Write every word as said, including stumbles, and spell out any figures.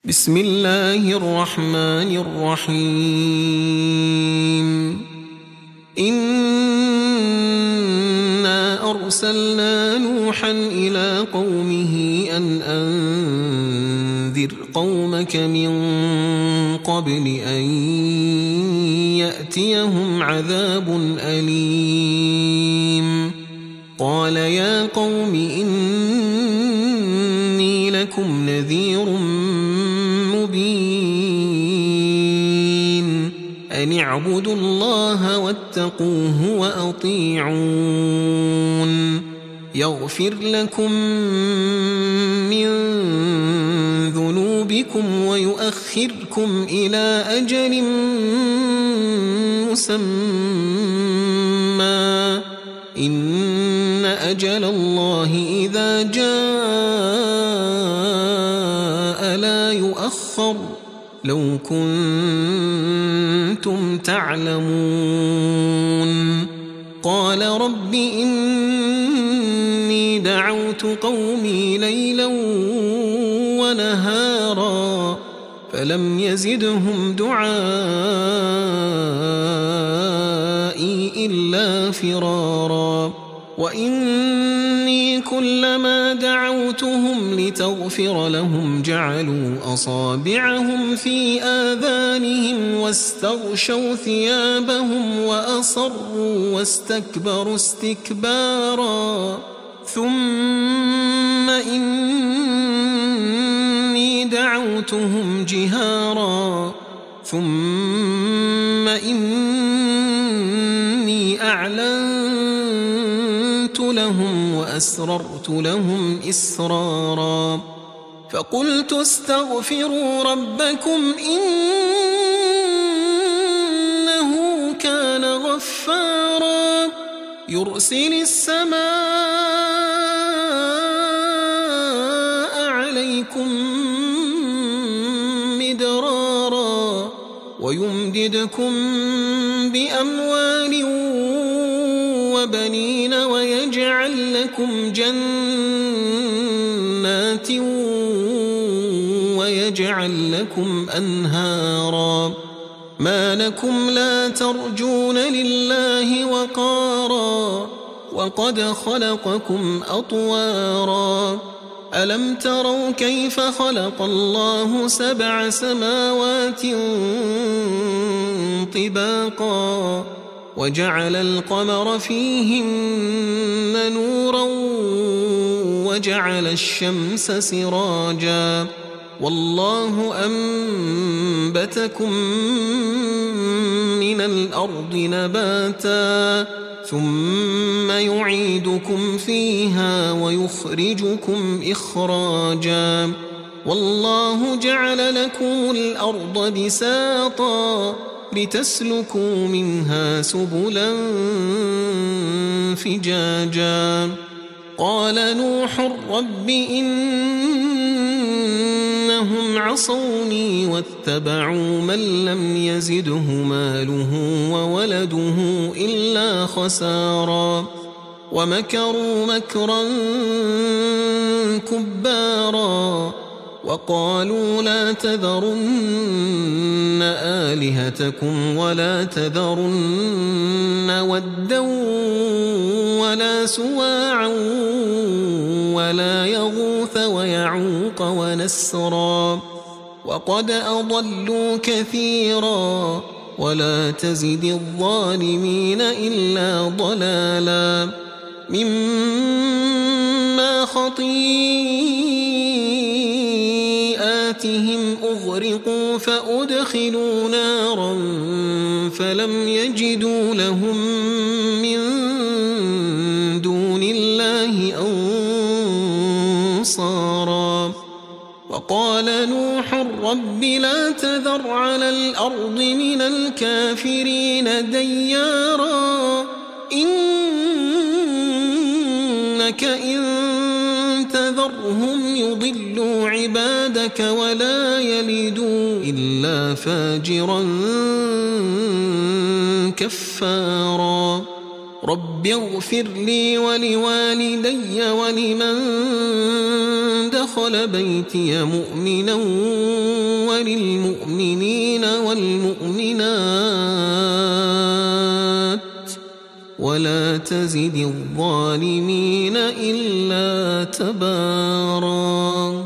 بسم الله الرحمن الرحيم إنا أرسلنا نوحا إلى قومه أن أنذر قومك من قبل أن يأتيهم عذاب أليم قال يا قوم إني لكم نذير مبين أن اعبدوا الله واتقوه وأطيعون يغفر لكم من ذنوبكم ويؤخركم إلى أجل مسمى إن أجل الله إذا جاء لا يؤخر لو كنتم تعلمون قال رب إني دعوت قومي ليلا ونهارا فلم يزدهم دعائي إلا فرارا وإني كلما دعوتهم لتغفر لهم جعلوا أصابعهم في آذانهم واستغشوا ثيابهم وأصروا واستكبروا استكبارا ثم إني دعوتهم جهارا ثم إني أعلنت لهم وأسررت لهم إسرارا فقلت استغفروا ربكم إنه كان غفارا يرسل السماء عليكم مدرارا ويمددكم بأموال وبنين ويجعل لكم جنات ويجعل لكم أنهارا ما لكم لا ترجون لله وقارا وقد خلقكم أطوارا ألم تروا كيف خلق الله سبع سماوات طباقا وجعل القمر فيهن نورا وجعل الشمس سراجا والله أنبتكم من الأرض نباتا ثم يعيدكم فيها ويخرجكم إخراجا والله جعل لكم الأرض بساطا لتسلكوا منها سبلا فجاجا قال نوح رب إنهم عصوني واتبعوا من لم يزده ماله وولده إلا خسارا ومكروا مكرا كبارا وقالوا لا تذرن آلهتكم ولا تذرن ودا ولا سواعا ولا يغوث ويعوق ونسرا وقد أضلوا كثيرا ولا تزد الظالمين إلا ضلالا مما خطيئاتهم أغرقوا فأدخلوا نارا فلم يجدوا لهم من دون الله أنصارا وقال نوح رب لا تذر على الأرض من الكافرين ديارا إنك إن تذرهم يضلوا عبادك ولا يلدوا إلا فاجرا كفارا رب اغفر لي ولوالدي ولمن دخل بيتي مؤمنا وللمؤمنين والمؤمنات ولا تزد الظالمين إلا تباراً.